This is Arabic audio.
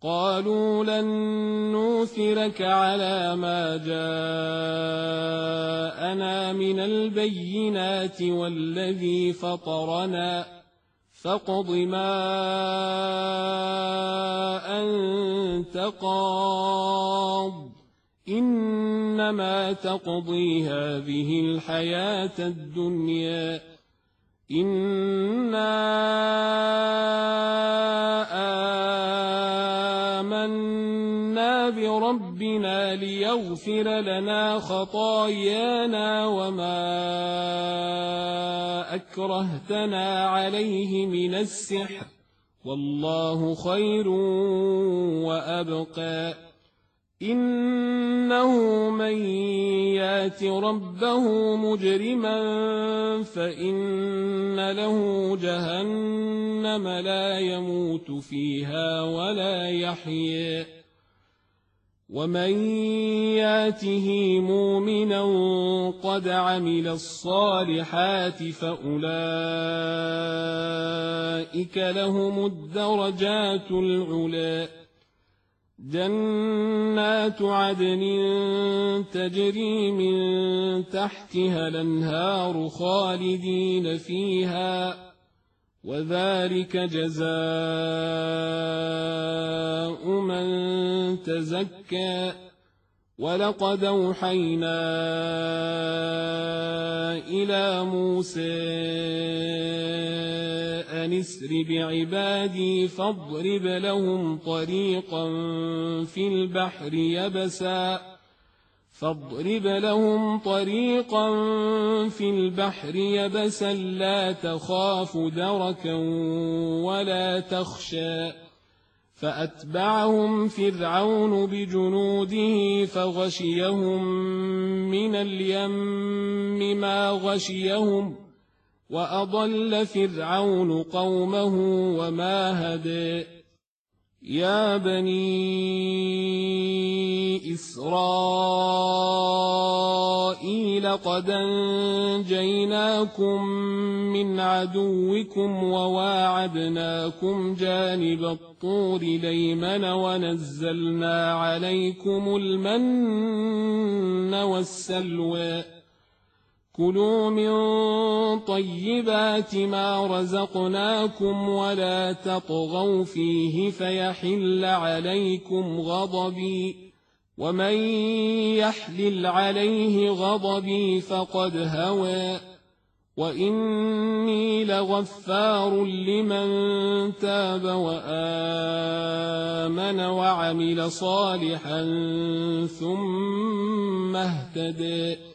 قالوا لن نؤثرك على ما جاءنا من البينات والذي فطرنا فاقض ما أنت قاض إنما تقضي هذه الحياة الدنيا إنا آمنا بربنا ليغفر لنا خطايانا وما أكرهتنا عليه من السحر والله خير وأبقى إنه من يات ربه مجرما فإن له جهنم لا يموت فيها ولا يحيا ومن ياته مؤمنا قد عمل الصالحات فأولئك لهم الدرجات العلى جنات عدن تجري من تحتها الأنهار خالدين فيها وذلك جزاء من تزكى ولقد أوحينا إلى موسى أن اسر بعبادي فاضرب لهم طريقا في البحر يبسا لا تخاف دركا ولا تخشى فأتبعهم فرعون بجنوده فغشيهم من اليم ما غشيهم وأضل فرعون قومه وما هدى يا بني إسرائيل قد أنجيناكم من عدوكم وواعدناكم جانب الطور الأيمن ونزلنا عليكم المن والسلوى كلوا من طيبات ما رزقناكم ولا تطغوا فيه فيحل عليكم غضبي ومن يحلل عليه غضبي فقد هوى وإني لغفار لمن تاب وآمن وعمل صالحا ثم اهتدى